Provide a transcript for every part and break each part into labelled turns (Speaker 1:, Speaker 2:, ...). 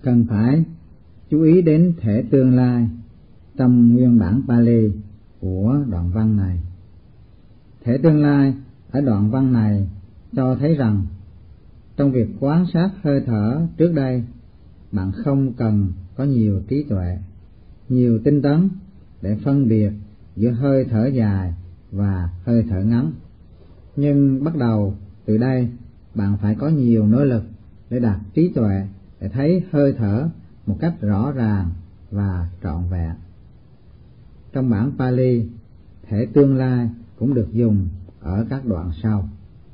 Speaker 1: Cần phải chú ý đến thể tương lai trong nguyên bản Pali của đoạn văn này. Thể tương lai ở đoạn văn này cho thấy rằng trong việc quan sát hơi thở trước đây, bạn không cần có nhiều trí tuệ, nhiều tinh tấn để phân biệt giữa hơi thở dài và hơi thở ngắn. Nhưng bắt đầu từ đây, bạn phải có nhiều nỗ lực để đạt trí tuệ để thấy hơi thở một cách rõ ràng và trọn vẹn. Trong bản Pali, thể tương lai cũng được dùng ở các đoạn sau.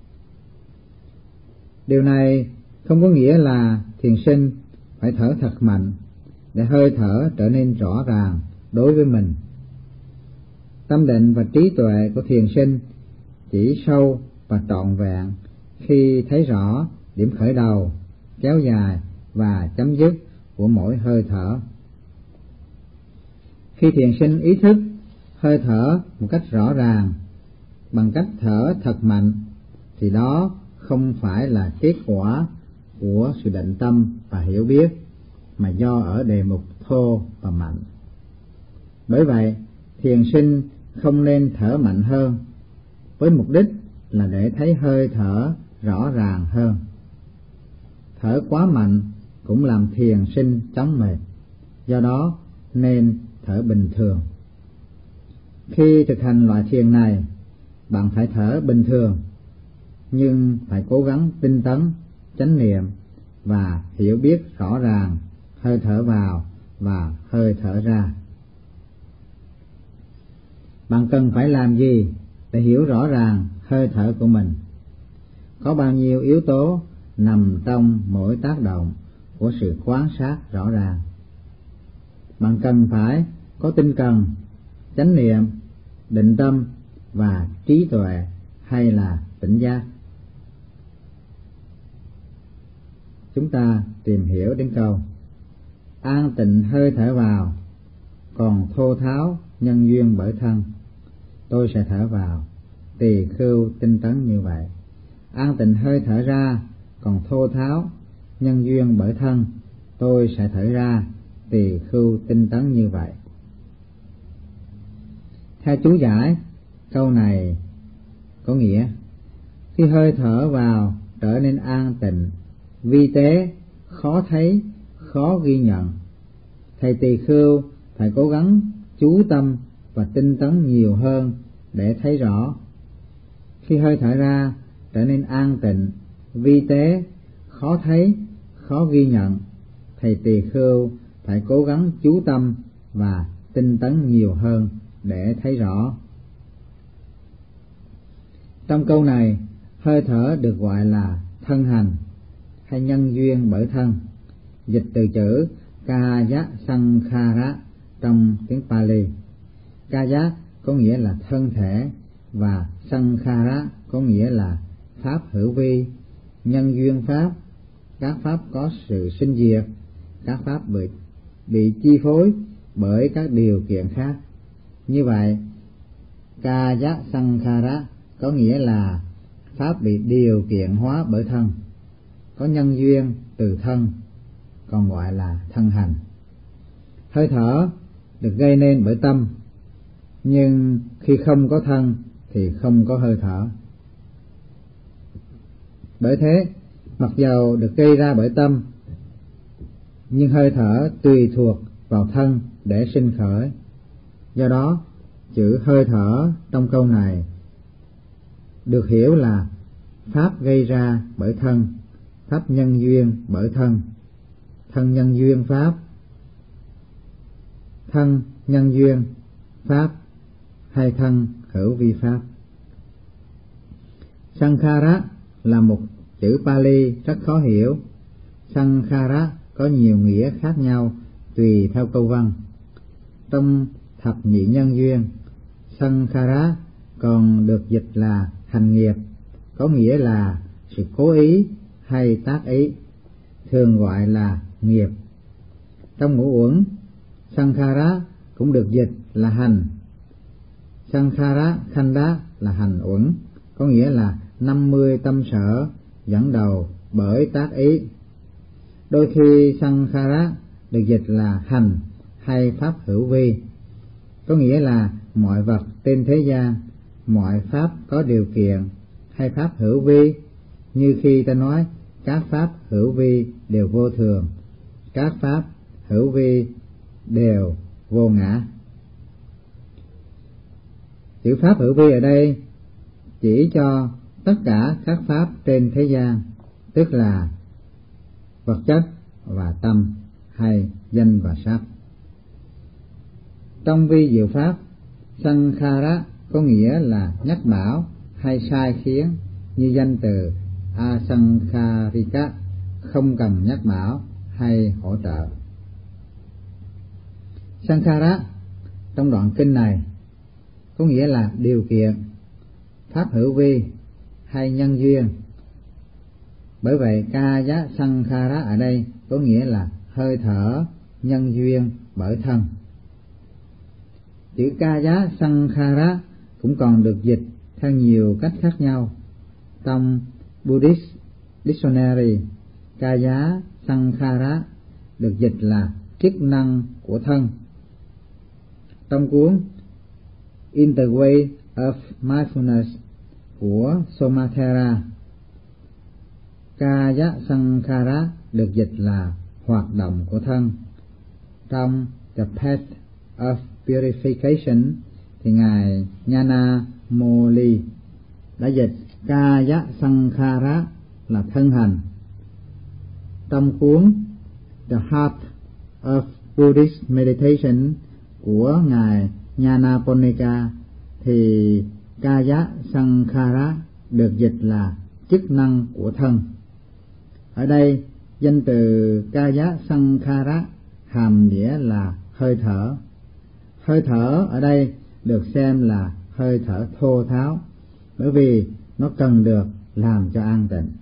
Speaker 1: Điều này không có nghĩa là thiền sinh phải thở thật mạnh để hơi thở trở nên rõ ràng đối với mình. Tâm định và trí tuệ của thiền sinh chỉ sâu và trọn vẹn khi thấy rõ điểm khởi đầu, kéo dài và chấm dứt của mỗi hơi thở. Khi thiền sinh ý thức hơi thở một cách rõ ràng bằng cách thở thật mạnh, thì đó không phải là kết quả của sự định tâm và hiểu biết, mà do ở đề mục thô và mạnh. Bởi vậy, thiền sinh không nên thở mạnh hơn, với mục đích là để thấy hơi thở rõ ràng hơn. Thở quá mạnh cũng làm thiền sinh chóng mệt, do đó nên thở bình thường. Khi thực hành loại thiền này, bạn phải thở bình thường, nhưng phải cố gắng tinh tấn, chánh niệm và hiểu biết rõ ràng hơi thở vào và hơi thở ra. Bạn cần phải làm gì để hiểu rõ ràng hơi thở của mình? Có bao nhiêu yếu tố nằm trong mỗi tác động của sự quan sát rõ ràng? Bạn cần phải có tinh cần, chánh niệm, định tâm và trí tuệ, hay là tỉnh giác? Chúng ta tìm hiểu đến câu an tịnh hơi thở vào, còn thô tháo nhân duyên bởi thân. Tôi sẽ thở vào, tỳ khưu tinh tấn như vậy. An tịnh hơi thở ra, còn thô tháo nhân duyên bởi thân. Tôi sẽ thở ra, tỳ khưu tinh tấn như vậy. Theo chú giải, câu này có nghĩa khi hơi thở vào trở nên an tịnh, vi tế, khó thấy, khó ghi nhận, thầy tỳ khưu phải cố gắng chú tâm và tinh tấn nhiều hơn để thấy rõ. Khi hơi thở ra trở nên an tịnh, vi tế, khó thấy, khó ghi nhận, thầy tỳ khưu phải cố gắng chú tâm và tinh tấn nhiều hơn để thấy rõ. Trong câu này, hơi thở được gọi là thân hành hay nhân duyên bởi thân, dịch từ chữ Kaya Sankhara trong tiếng Pali. Kaya có nghĩa là thân thể và Sankhara có nghĩa là pháp hữu vi, nhân duyên pháp, các pháp có sự sinh diệt, các pháp bị chi phối bởi các điều kiện khác. Như vậy, Kaya Sankhara có nghĩa là pháp bị điều kiện hóa bởi thân, có nhân duyên từ thân, còn gọi là thân hành. Hơi thở được gây nên bởi tâm, nhưng khi không có thân thì không có hơi thở. Bởi thế, mặc dầu được gây ra bởi tâm, nhưng hơi thở tùy thuộc vào thân để sinh khởi. Do đó, chữ hơi thở trong câu này được hiểu là pháp gây ra bởi thân, pháp nhân duyên bởi thân, thân nhân duyên pháp, thân nhân duyên pháp, hay thân hữu vi pháp. Sankhara là một chữ Pali rất khó hiểu. Sankhara có nhiều nghĩa khác nhau tùy theo câu văn. Trong thập nhị nhân duyên, Sankhara còn được dịch là hành nghiệp, có nghĩa là sự cố ý hay tác ý, thường gọi là nghiệp. Trong ngũ uẩn, Sankhara cũng được dịch là hành. Sankhara Khanda là hành uẩn, có nghĩa là 50 tâm sở dẫn đầu bởi tác ý. Đôi khi sankhara được dịch là hành hay pháp hữu vi, có nghĩa là mọi vật trên thế gian, mọi pháp có điều kiện, hay pháp hữu vi, như khi ta nói các pháp hữu vi đều vô thường, các pháp hữu vi đều vô ngã. Chữ pháp hữu vi ở đây chỉ cho tất cả các pháp trên thế gian, tức là vật chất và tâm, hay danh và sắc. Trong vi diệu pháp, sankhara có nghĩa là nhắc bảo hay sai khiến, như danh từ asankharika, không cần nhắc bảo hay hỗ trợ. Sankhara trong đoạn kinh này có nghĩa là điều kiện, pháp hữu vi hay nhân duyên. Bởi vậy kaya sankhara ở đây có nghĩa là hơi thở, nhân duyên bởi thân. Chữ kaya sankhara cũng còn được dịch theo nhiều cách khác nhau. Trong Buddhist Dictionary, kaya sankhara được dịch là chức năng của thân. Trong cuốn In the Way of Mindfulness của Somatera, kaya sankhara được dịch là hoạt động của thân. Trong The Path of Purification thì ngài Nhana Moli đã dịch kaya sankhara là thân hành. Trong cuốn The Heart of Buddhist Meditation của ngài Nhana Ponika thì kaya sankhara được dịch là chức năng của thân. Ở đây danh từ kaya sankhara hàm nghĩa là hơi thở. Hơi thở ở đây được xem là hơi thở thô tháo, bởi vì nó cần được làm cho an tịnh.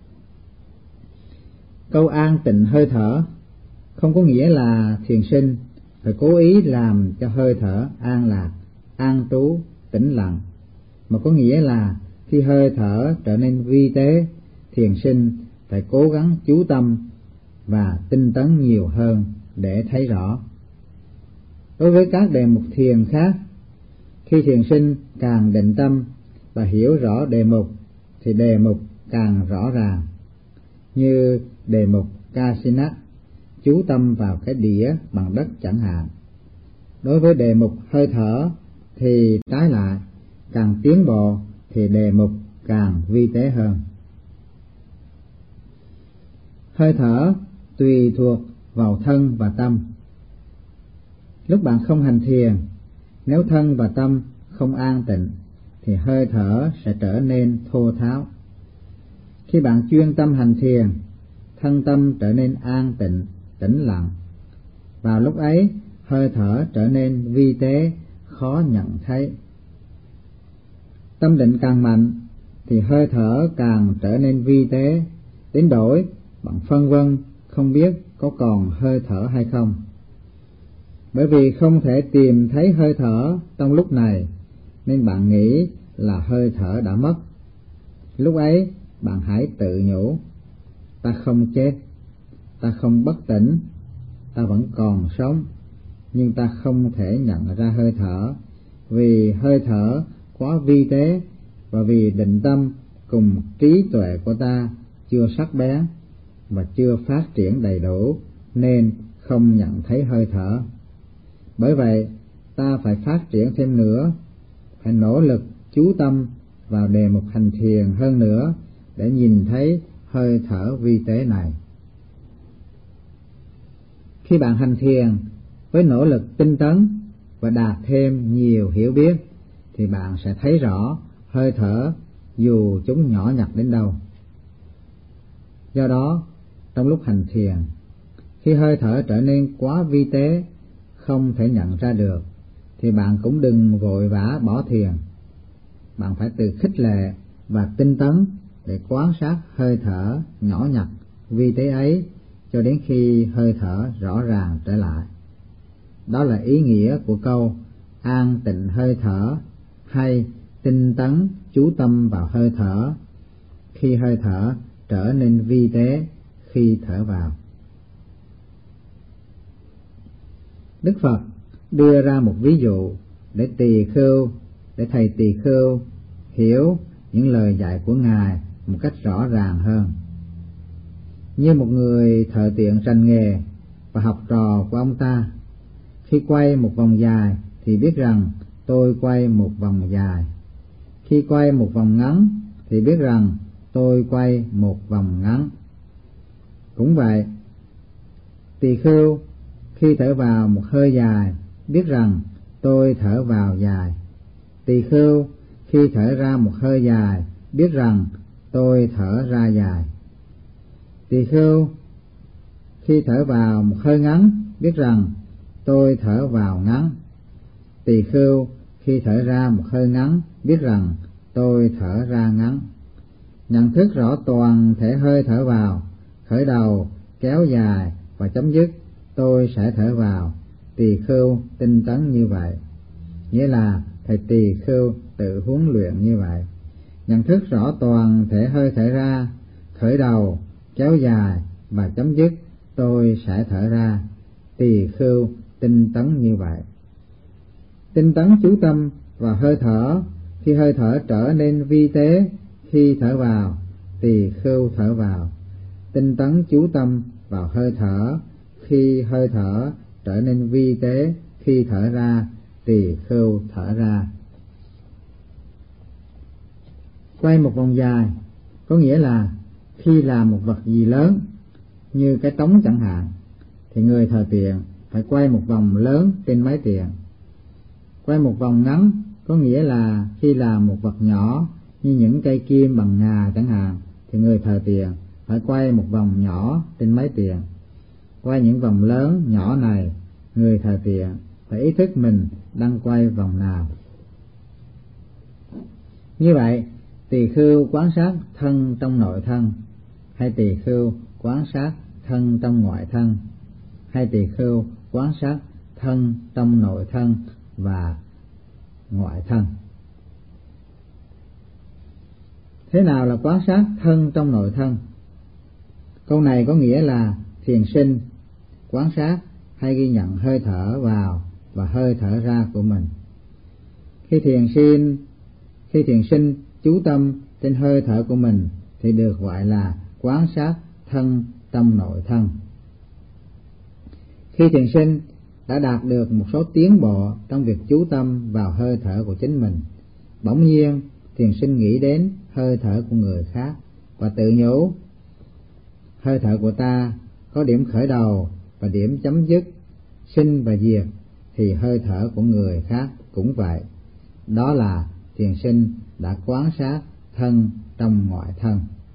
Speaker 1: Câu an tịnh hơi thở không có nghĩa là thiền sinh phải cố ý làm cho hơi thở an lạc, an trú, tĩnh lặng, mà có nghĩa là khi hơi thở trở nên vi tế, thiền sinh phải cố gắng chú tâm và tinh tấn nhiều hơn để thấy rõ. Đối với các đề mục thiền khác, khi thiền sinh càng định tâm và hiểu rõ đề mục thì đề mục càng rõ ràng. Như đề mục Kasina, chú tâm vào cái đĩa bằng đất chẳng hạn. Đối với đề mục hơi thở thì trái lại, càng tiến bộ thì đề mục càng vi tế hơn. Hơi thở tùy thuộc vào thân và tâm. Lúc bạn không hành thiền, nếu thân và tâm không an tịnh thì hơi thở sẽ trở nên thô tháo. Khi bạn chuyên tâm hành thiền, thân tâm trở nên an tịnh, tĩnh lặng. Vào lúc ấy, hơi thở trở nên vi tế, khó nhận thấy. Tâm định càng mạnh thì hơi thở càng trở nên vi tế, đến đổi bạn phân vân không biết có còn hơi thở hay không. Bởi vì không thể tìm thấy hơi thở trong lúc này nên bạn nghĩ là hơi thở đã mất. Lúc ấy bạn hãy tự nhủ: ta không chết, ta không bất tỉnh, ta vẫn còn sống, nhưng ta không thể nhận ra hơi thở, vì hơi thở quá vi tế và vì định tâm cùng trí tuệ của ta chưa sắc bén và chưa phát triển đầy đủ nên không nhận thấy hơi thở. Bởi vậy ta phải phát triển thêm nữa, phải nỗ lực chú tâm vào đề mục hành thiền hơn nữa để nhìn thấy hơi thở vi tế này. Khi bạn hành thiền với nỗ lực tinh tấn và đạt thêm nhiều hiểu biết thì bạn sẽ thấy rõ hơi thở dù chúng nhỏ nhặt đến đâu. Do đó, trong lúc hành thiền, khi hơi thở trở nên quá vi tế, không thể nhận ra được, thì bạn cũng đừng vội vã bỏ thiền. Bạn phải tự khích lệ và tinh tấn để quan sát hơi thở nhỏ nhặt, vi tế ấy cho đến khi hơi thở rõ ràng trở lại. Đó là ý nghĩa của câu an tịnh hơi thở hay tinh tấn chú tâm vào hơi thở khi hơi thở trở nên vi tế khi thở vào. Đức Phật đưa ra một ví dụ để thầy tỳ khưu hiểu những lời dạy của Ngài một cách rõ ràng hơn. Như một người thợ tiện rành nghề và học trò của ông ta, khi quay một vòng dài thì biết rằng tôi quay một vòng dài, khi quay một vòng ngắn thì biết rằng tôi quay một vòng ngắn. Cũng vậy, tỳ khưu khi thở vào một hơi dài biết rằng tôi thở vào dài, tỳ khưu khi thở ra một hơi dài biết rằng tôi thở ra dài, tỳ khưu khi thở vào một hơi ngắn biết rằng tôi thở vào ngắn, tỳ khưu khi thở ra một hơi ngắn biết rằng tôi thở ra ngắn. Nhận thức rõ toàn thể hơi thở vào, khởi đầu, kéo dài và chấm dứt tôi sẽ thở vào, tỳ khưu tinh tấn như vậy, nghĩa là thầy tỳ khưu tự huấn luyện như vậy. Nhận thức rõ toàn thể hơi thở ra, khởi đầu, kéo dài và chấm dứt tôi sẽ thở ra, tỳ khưu tinh tấn như vậy. Tinh tấn chú tâm vào hơi thở, khi hơi thở trở nên vi tế khi thở vào, tỳ khưu thở vào. Tinh tấn chú tâm vào hơi thở, khi hơi thở trở nên vi tế khi thở ra, tỳ khưu thở ra. Quay một vòng dài có nghĩa là khi làm một vật gì lớn như cái trống chẳng hạn, thì người thợ tiện phải quay một vòng lớn trên máy tiện. Quay một vòng ngắn có nghĩa là khi làm một vật nhỏ như những cây kim bằng ngà chẳng hạn, thì người thợ tiện phải quay một vòng nhỏ trên máy tiện. Quay những vòng lớn nhỏ này, người thợ tiện phải ý thức mình đang quay vòng nào. Như vậy, tỳ khưu quan sát thân trong nội thân, hay tỳ khưu quan sát thân trong ngoại thân, hay tỳ khưu quan sát thân trong nội thân và ngoại thân. Thế nào là quan sát thân trong nội thân? Câu này có nghĩa là thiền sinh quan sát hay ghi nhận hơi thở vào và hơi thở ra của mình. Khi thiền sinh chú tâm trên hơi thở của mình thì được gọi là quan sát thân trong nội thân. Khi thiền sinh đã đạt được một số tiến bộ trong việc chú tâm vào hơi thở của chính mình, bỗng nhiên thiền sinh nghĩ đến hơi thở của người khác và tự nhủ: hơi thở của ta có điểm khởi đầu và điểm chấm dứt, sinh và diệt, thì hơi thở của người khác cũng vậy. Đó là thiền sinh đã quan sát thân trong ngoại thân.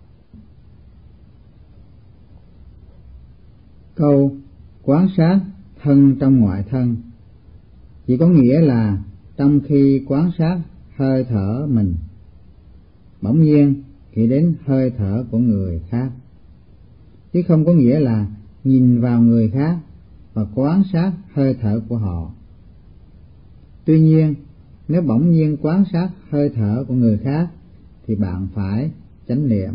Speaker 1: Câu quan sát thân trong ngoại thân chỉ có nghĩa là trong khi quan sát hơi thở mình, bỗng nhiên nghĩ đến hơi thở của người khác, chứ không có nghĩa là nhìn vào người khác và quan sát hơi thở của họ. Tuy nhiên, nếu bỗng nhiên quan sát hơi thở của người khác thì bạn phải chánh niệm.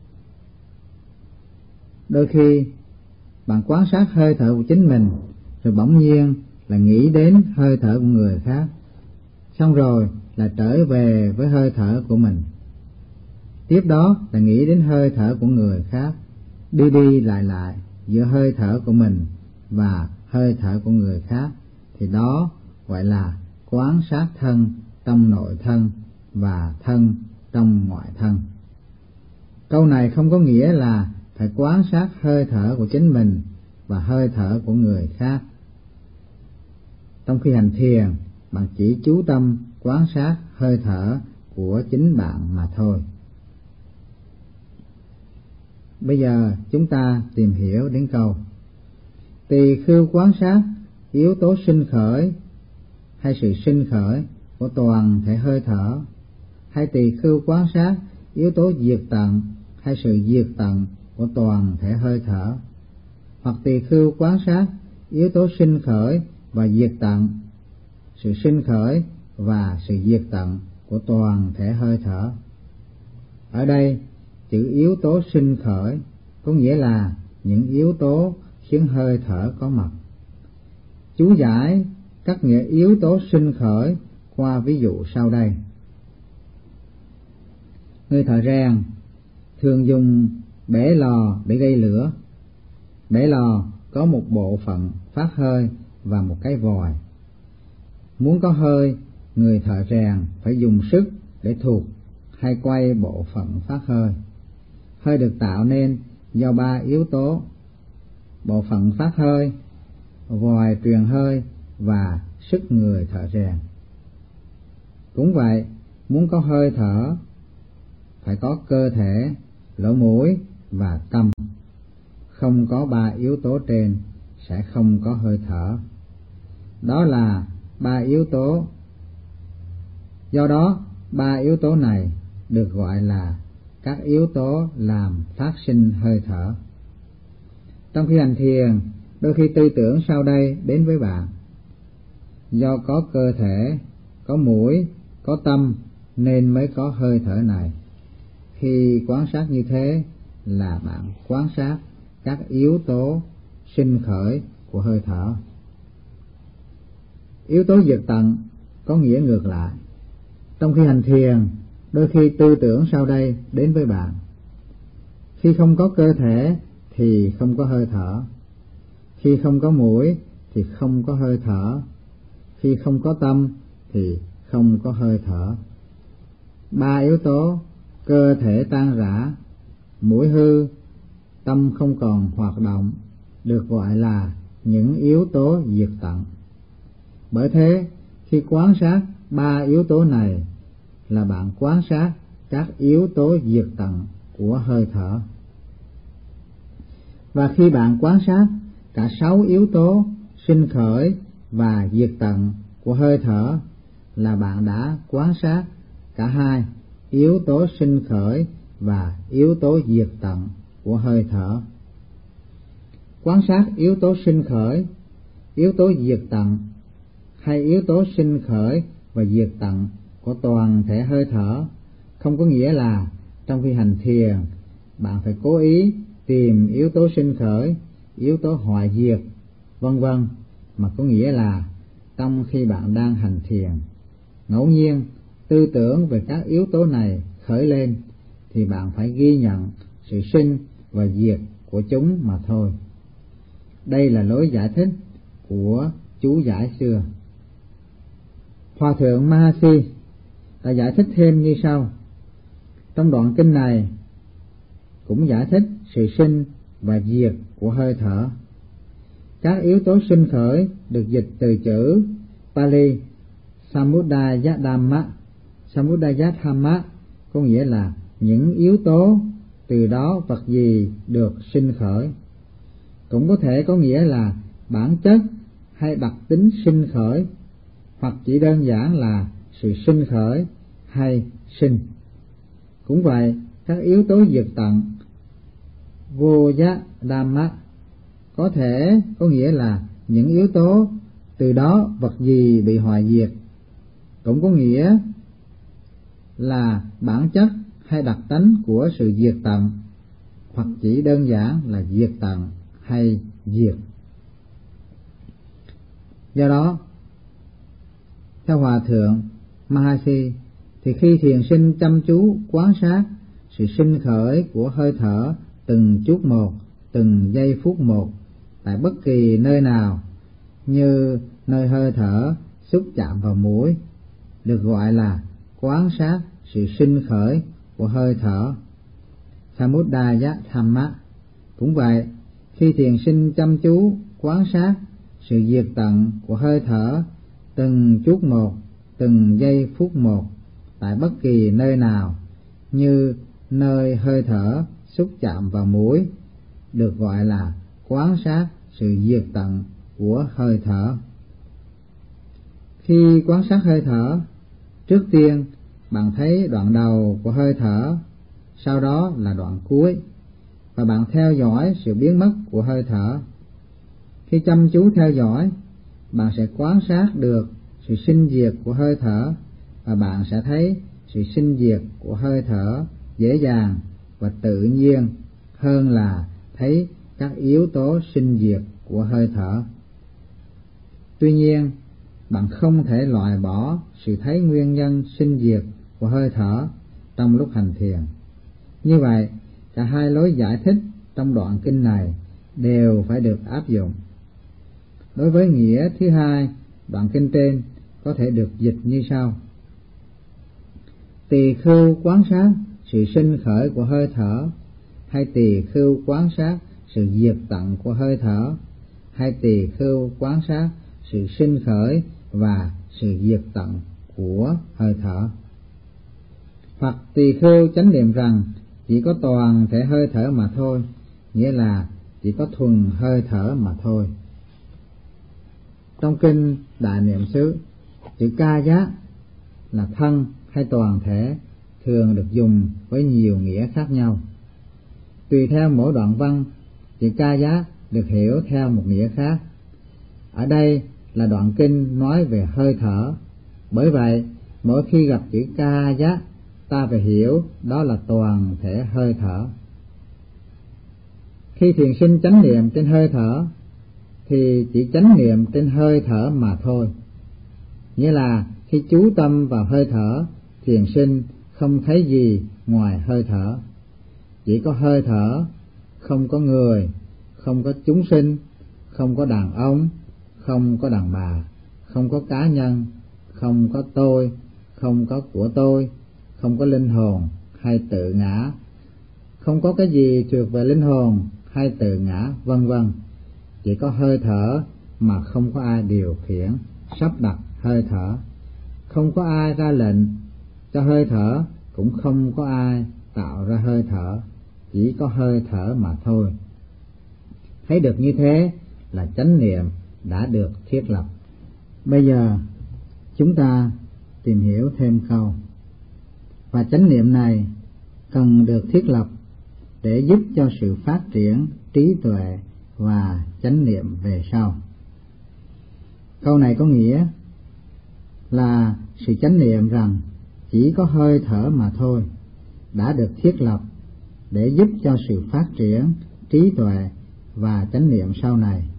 Speaker 1: Đôi khi bạn quan sát hơi thở của chính mình rồi bỗng nhiên là nghĩ đến hơi thở của người khác, xong rồi là trở về với hơi thở của mình, tiếp đó là nghĩ đến hơi thở của người khác, đi đi lại giữa hơi thở của mình và hơi thở của người khác, thì đó gọi là quan sát thân trong nội thân và thân trong ngoại thân. Câu này không có nghĩa là phải quan sát hơi thở của chính mình và hơi thở của người khác. Trong khi hành thiền, bạn chỉ chú tâm quan sát hơi thở của chính bạn mà thôi. Bây giờ chúng ta tìm hiểu đến câu: tỳ khưu quan sát yếu tố sinh khởi hay sự sinh khởi của toàn thể hơi thở, hay tỳ khưu quan sát yếu tố diệt tận hay sự diệt tận của toàn thể hơi thở, hoặc tỳ khưu quan sát yếu tố sinh khởi và diệt tận, sự sinh khởi và sự diệt tận của toàn thể hơi thở. Ở đây, chữ yếu tố sinh khởi có nghĩa là những yếu tố khiến hơi thở có mặt. Chú giải các nghĩa yếu tố sinh khởi qua ví dụ sau đây. Người thợ rèn thường dùng bể lò để gây lửa. Bể lò có một bộ phận phát hơi và một cái vòi. Muốn có hơi, người thợ rèn phải dùng sức để thụt hay quay bộ phận phát hơi. Hơi được tạo nên do 3 yếu tố: bộ phận phát hơi, vòi truyền hơi và sức người thợ rèn. Cũng vậy, muốn có hơi thở phải có cơ thể, lỗ mũi và tâm. Không có 3 yếu tố trên sẽ không có hơi thở. Đó là 3 yếu tố. Do đó, 3 yếu tố này được gọi là các yếu tố làm phát sinh hơi thở. Trong khi hành thiền, đôi khi tư tưởng sau đây đến với bạn. Do có cơ thể, có mũi, có tâm nên mới có hơi thở này. Khi quan sát như thế là bạn quan sát các yếu tố sinh khởi của hơi thở. Yếu tố diệt tận có nghĩa ngược lại. Trong khi hành thiền, đôi khi tư tưởng sau đây đến với bạn. Khi không có cơ thể thì không có hơi thở. Khi không có mũi thì không có hơi thở. Khi không có tâm thì không có hơi thở. 3 yếu tố: cơ thể tan rã, mũi hư, tâm không còn hoạt động, được gọi là những yếu tố diệt tận. Bởi thế, khi quan sát 3 yếu tố này là bạn quan sát các yếu tố diệt tận của hơi thở. Và khi bạn quan sát cả 6 yếu tố sinh khởi và diệt tận của hơi thở là bạn đã quan sát cả 2 yếu tố sinh khởi và yếu tố diệt tận của hơi thở. Quan sát yếu tố sinh khởi, yếu tố diệt tận hay yếu tố sinh khởi và diệt tận của toàn thể hơi thở không có nghĩa là trong khi hành thiền bạn phải cố ý tìm yếu tố sinh khởi, yếu tố hoại diệt, vân vân, mà có nghĩa là trong khi bạn đang hành thiền, ngẫu nhiên tư tưởng về các yếu tố này khởi lên thì bạn phải ghi nhận sự sinh và diệt của chúng mà thôi. Đây là lối giải thích của chú giải xưa. Hòa thượng Mahasi đã giải thích thêm như sau. Trong đoạn kinh này cũng giải thích sự sinh và diệt của hơi thở. Các yếu tố sinh khởi được dịch từ chữ Pali Samudaya-dhamma. Samudaya-dhamma có nghĩa là những yếu tố, từ đó vật gì được sinh khởi. Cũng có thể có nghĩa là bản chất hay đặc tính sinh khởi, hoặc chỉ đơn giản là sự sinh khởi hay sinh. Cũng vậy, các yếu tố diệt tận Voya-dhamma có thể có nghĩa là những yếu tố, từ đó vật gì bị hoại diệt. Cũng có nghĩa là bản chất hay đặc tánh của sự diệt tận, hoặc chỉ đơn giản là diệt tận hay diệt. Do đó, theo Hòa thượng Mahasi, thì khi thiền sinh chăm chú quan sát sự sinh khởi của hơi thở từng chút một, từng giây phút một, tại bất kỳ nơi nào, như nơi hơi thở xúc chạm vào mũi, được gọi là quan sát sự sinh khởi của hơi thở, Samudaya-dhamma. Cũng vậy, khi thiền sinh chăm chú quan sát sự diệt tận của hơi thở từng chút một, từng giây phút một, tại bất kỳ nơi nào, như nơi hơi thở xúc chạm vào mũi, được gọi là quan sát sự diệt tận của hơi thở. Khi quan sát hơi thở, trước tiên bạn thấy đoạn đầu của hơi thở, sau đó là đoạn cuối, và bạn theo dõi sự biến mất của hơi thở. Khi chăm chú theo dõi, bạn sẽ quan sát được sự sinh diệt của hơi thở, và bạn sẽ thấy sự sinh diệt của hơi thở dễ dàng và tự nhiên hơn là thấy các yếu tố sinh diệt của hơi thở. Tuy nhiên, bạn không thể loại bỏ sự thấy nguyên nhân sinh diệt của hơi thở trong lúc hành thiền. Như vậy, cả hai lối giải thích trong đoạn kinh này đều phải được áp dụng. Đối với nghĩa thứ hai, đoạn kinh trên có thể được dịch như sau: tỳ khưu quán sát sự sinh khởi của hơi thở, hay tỳ khưu quán sát sự diệt tận của hơi thở, hay tỳ khưu quán sát sự sinh khởi và sự diệt tận của hơi thở. Hoặc tỳ khưu chánh niệm rằng chỉ có toàn thể hơi thở mà thôi, nghĩa là chỉ có thuần hơi thở mà thôi. Trong kinh Đại Niệm xứ, chữ ca giác là thân hay toàn thể thường được dùng với nhiều nghĩa khác nhau. Tùy theo mỗi đoạn văn, chữ ca giác được hiểu theo một nghĩa khác. Ở đây là đoạn kinh nói về hơi thở, bởi vậy mỗi khi gặp chữ ca giác, ta phải hiểu đó là toàn thể hơi thở. Khi thiền sinh chánh niệm trên hơi thở thì chỉ chánh niệm trên hơi thở mà thôi, nghĩa là khi chú tâm vào hơi thở, thiền sinh không thấy gì ngoài hơi thở. Chỉ có hơi thở, không có người, không có chúng sinh, không có đàn ông, không có đàn bà, không có cá nhân, không có tôi, không có của tôi, không có linh hồn hay tự ngã, không có cái gì thuộc về linh hồn hay tự ngã, vân vân. Chỉ có hơi thở mà không có ai điều khiển, sắp đặt hơi thở. Không có ai ra lệnh cho hơi thở, cũng không có ai tạo ra hơi thở, chỉ có hơi thở mà thôi. Thấy được như thế là chánh niệm đã được thiết lập. Bây giờ chúng ta tìm hiểu thêm câu: và chánh niệm này cần được thiết lập để giúp cho sự phát triển trí tuệ và chánh niệm về sau. Câu này có nghĩa là sự chánh niệm rằng chỉ có hơi thở mà thôi đã được thiết lập để giúp cho sự phát triển trí tuệ và chánh niệm sau này.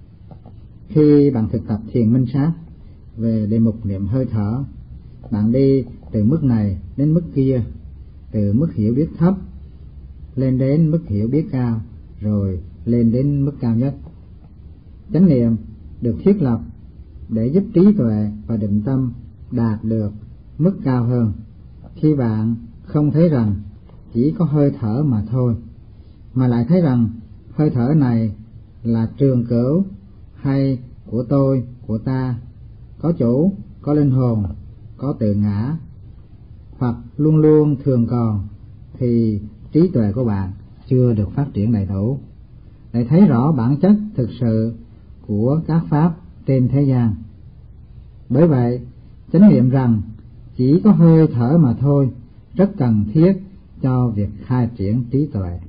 Speaker 1: Khi bạn thực tập thiền minh sát về đề mục niệm hơi thở, bạn đi từ mức này đến mức kia, từ mức hiểu biết thấp lên đến mức hiểu biết cao, rồi lên đến mức cao nhất. Chánh niệm được thiết lập để giúp trí tuệ và định tâm đạt được mức cao hơn. Khi bạn không thấy rằng chỉ có hơi thở mà thôi, mà lại thấy rằng hơi thở này là trường cửu hay của tôi, của ta, có chủ, có linh hồn, có tự ngã, hoặc luôn luôn thường còn, thì trí tuệ của bạn chưa được phát triển đầy đủ, để thấy rõ bản chất thực sự của các pháp trên thế gian. Bởi vậy, chánh niệm rằng chỉ có hơi thở mà thôi rất cần thiết cho việc khai triển trí tuệ.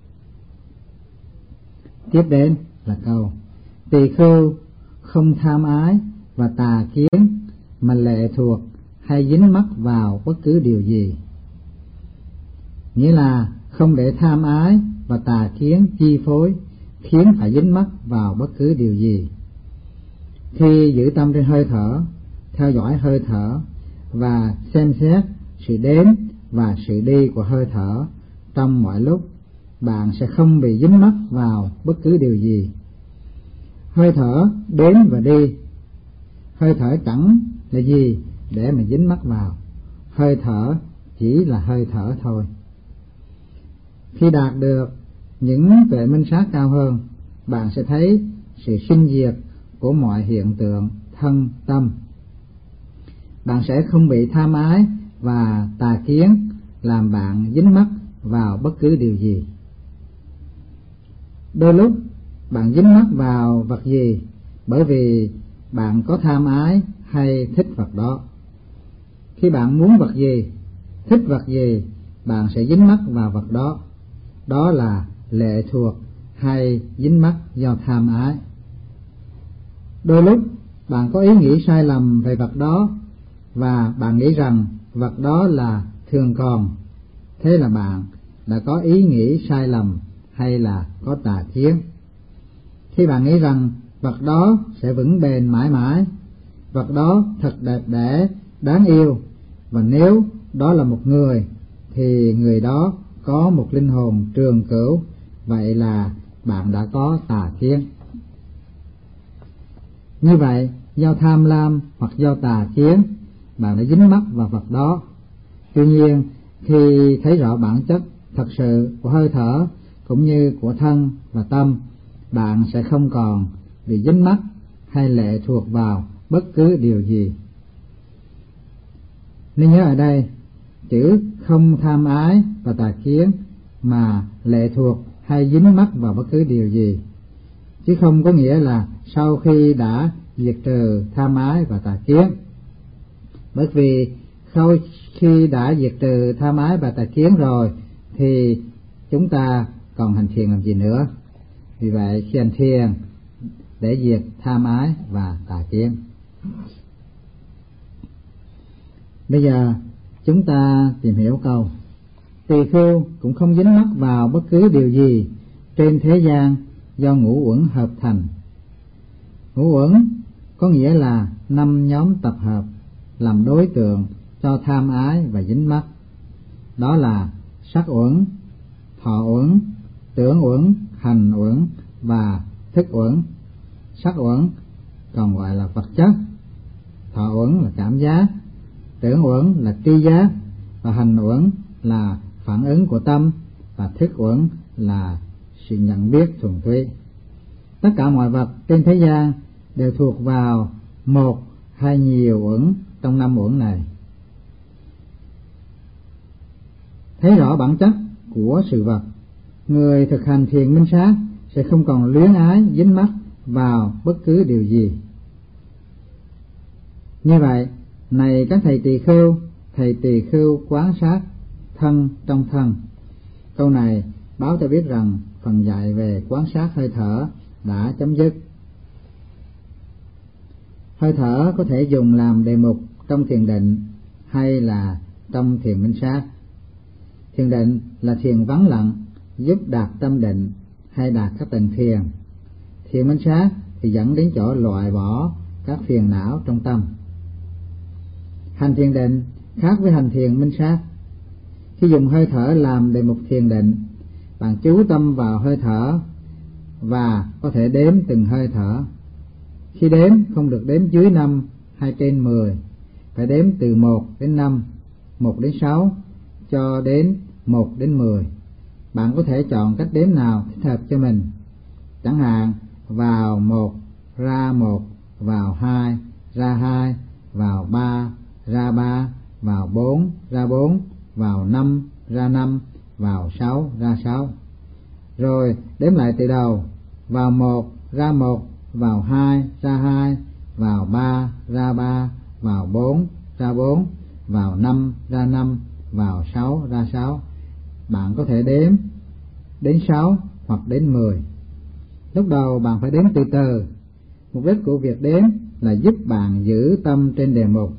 Speaker 1: Tiếp đến là câu: tỳ khưu không tham ái và tà kiến mà lệ thuộc hay dính mắc vào bất cứ điều gì. Nghĩa là không để tham ái và tà kiến chi phối, khiến phải dính mắc vào bất cứ điều gì. Khi giữ tâm trên hơi thở, theo dõi hơi thở và xem xét sự đến và sự đi của hơi thở trong mọi lúc, bạn sẽ không bị dính mắc vào bất cứ điều gì. Hơi thở đến và đi, hơi thở chẳng là gì để mà dính mắc vào, hơi thở chỉ là hơi thở thôi. Khi đạt được những tuệ minh sát cao hơn, bạn sẽ thấy sự sinh diệt của mọi hiện tượng thân tâm. Bạn sẽ không bị tham ái và tà kiến làm bạn dính mắc vào bất cứ điều gì. Đôi lúc bạn dính mắc vào vật gì bởi vì bạn có tham ái hay thích vật đó. Khi bạn muốn vật gì, thích vật gì, bạn sẽ dính mắc vào vật đó. Đó là lệ thuộc hay dính mắc do tham ái. Đôi lúc bạn có ý nghĩ sai lầm về vật đó và bạn nghĩ rằng vật đó là thường còn. Thế là bạn đã có ý nghĩ sai lầm hay là có tà kiến. Khi bạn nghĩ rằng vật đó sẽ vững bền mãi mãi, vật đó thật đẹp đẽ, đáng yêu, và nếu đó là một người thì người đó có một linh hồn trường cửu, vậy là bạn đã có tà kiến. Như vậy, do tham lam hoặc do tà kiến, bạn đã dính mắc vào vật đó. Tuy nhiên, khi thấy rõ bản chất thật sự của hơi thở cũng như của thân và tâm, bạn sẽ không còn bị dính mắc hay lệ thuộc vào bất cứ điều gì. Nên nhớ ở đây, chữ không tham ái và tà kiến mà lệ thuộc hay dính mắc vào bất cứ điều gì, chứ không có nghĩa là sau khi đã diệt trừ tham ái và tà kiến. Bởi vì khi đã diệt trừ tham ái và tà kiến rồi thì chúng ta còn hành thiền làm gì nữa. Vì vậy khi hành thiền để diệt tham ái và tà kiến. Bây giờ chúng ta tìm hiểu câu: tỳ khưu cũng không dính mắc vào bất cứ điều gì trên thế gian do ngũ uẩn hợp thành. Ngũ uẩn có nghĩa là 5 nhóm tập hợp làm đối tượng cho tham ái và dính mắc. Đó là sắc uẩn, thọ uẩn, tưởng uẩn, hành uẩn và thức uẩn. Sắc uẩn còn gọi là vật chất, thọ uẩn là cảm giác, tưởng uẩn là tri giác, và hành uẩn là phản ứng của tâm, và thức uẩn là sự nhận biết thuần túy. Tất cả mọi vật trên thế gian đều thuộc vào một hay nhiều uẩn trong 5 uẩn này. Thấy rõ bản chất của sự vật, người thực hành thiền minh sát sẽ không còn luyến ái dính mắc vào bất cứ điều gì. Như vậy, này các thầy tỳ khưu quán sát thân trong thân. Câu này báo cho biết rằng phần dạy về quán sát hơi thở đã chấm dứt. Hơi thở có thể dùng làm đề mục trong thiền định hay là trong thiền minh sát. Thiền định là thiền vắng lặng, giúp đạt tâm định hay đạt các tầng thiền. Thiền minh sát thì dẫn đến chỗ loại bỏ các phiền não trong tâm. Hành thiền định khác với hành thiền minh sát. Khi dùng hơi thở làm đề mục thiền định, bạn chú tâm vào hơi thở và có thể đếm từng hơi thở. Khi đếm không được đếm dưới 5 hay trên 10, phải đếm từ 1 đến 5, 1 đến 6 cho đến 1 đến 10. Bạn có thể chọn cách đếm nào thích hợp cho mình. Chẳng hạn vào 1, ra 1, vào 2, ra 2, vào 3, ra 3, vào 4, ra 4, vào 5, ra 5, vào 6, ra 6. Rồi đếm lại từ đầu: vào 1, ra 1, vào 2, ra 2, vào 3, ra 3, vào 4, ra 4, vào 5, ra 5, vào 6, ra 6. Bạn có thể đếm đến 6 hoặc đến 10. Lúc đầu bạn phải đếm từ từ. Mục đích của việc đếm là giúp bạn giữ tâm trên đề mục.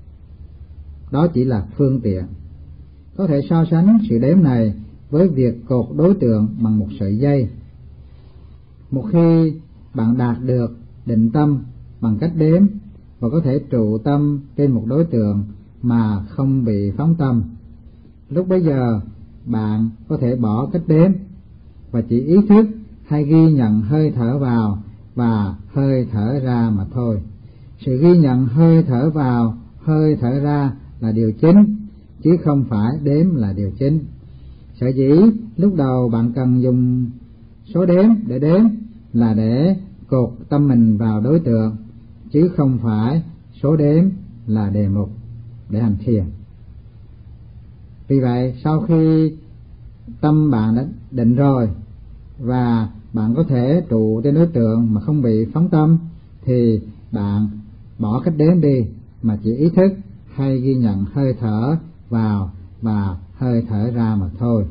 Speaker 1: Đó chỉ là phương tiện. Có thể so sánh sự đếm này với việc cột đối tượng bằng một sợi dây. Một khi bạn đạt được định tâm bằng cách đếm và có thể trụ tâm trên một đối tượng mà không bị phóng tâm, lúc bấy giờ bạn có thể bỏ cách đếm và chỉ ý thức hay ghi nhận hơi thở vào và hơi thở ra mà thôi. Sự ghi nhận hơi thở vào, hơi thở ra là điều chính, chứ không phải đếm là điều chính. Sở dĩ lúc đầu bạn cần dùng số đếm để đếm là để cột tâm mình vào đối tượng, chứ không phải số đếm là đề mục để hành thiền. Vì vậy, sau khi tâm bạn đã định rồi và bạn có thể trụ trên đối tượng mà không bị phóng tâm, thì bạn bỏ cách đếm đi mà chỉ ý thức hay ghi nhận hơi thở vào và hơi thở ra mà thôi.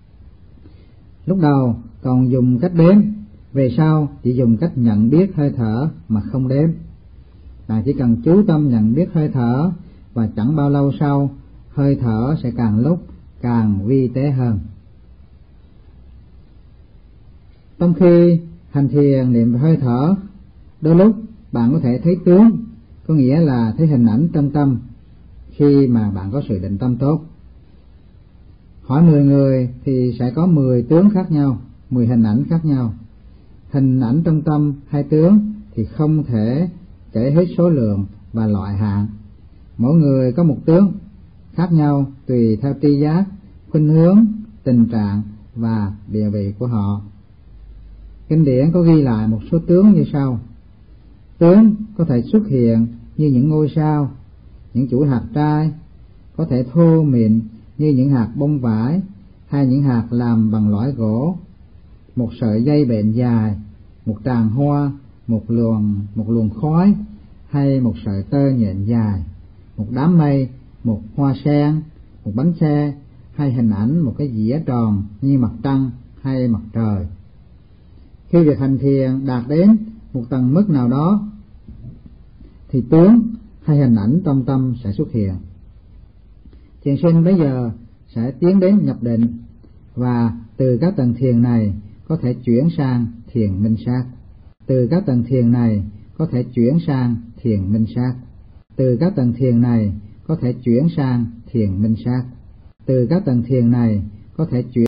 Speaker 1: Lúc đầu còn dùng cách đếm, về sau chỉ dùng cách nhận biết hơi thở mà không đếm. Bạn chỉ cần chú tâm nhận biết hơi thở, và chẳng bao lâu sau hơi thở sẽ càng lúc càng vi tế hơn. Trong khi hành thiền niệm hơi thở, Đôi lúc bạn có thể thấy tướng, có nghĩa là thấy hình ảnh trong tâm khi mà bạn có sự định tâm tốt. Hỏi 10 người thì sẽ có 10 tướng khác nhau, 10 hình ảnh khác nhau. Hình ảnh trong tâm hay tướng thì không thể kể hết số lượng và loại hạn. Mỗi người có một tướng khác nhau tùy theo tri giác, khuynh hướng, tình trạng và địa vị của họ. Kinh điển có ghi lại một số tướng như sau. Tướng có thể xuất hiện như những ngôi sao, những chuỗi hạt trai, có thể thô mịn như những hạt bông vải hay những hạt làm bằng lõi gỗ, một sợi dây bện dài, một tràng hoa, một luồng khói hay một sợi tơ nhện dài, một đám mây, một hoa sen, một bánh xe hay hình ảnh một cái dĩa tròn như mặt trăng hay mặt trời. Khi việc hành thiền đạt đến một tầng mức nào đó thì tướng hay hình ảnh trong tâm sẽ xuất hiện. Thiền sinh bây giờ sẽ tiến đến nhập định, và từ các tầng thiền này có thể chuyển sang thiền minh sát. Từ các tầng thiền này có thể chuyển sang thiền minh sát. Từ các tầng thiền này có thể chuyển sang thiền minh sát. Từ các tầng thiền này có thể chuyển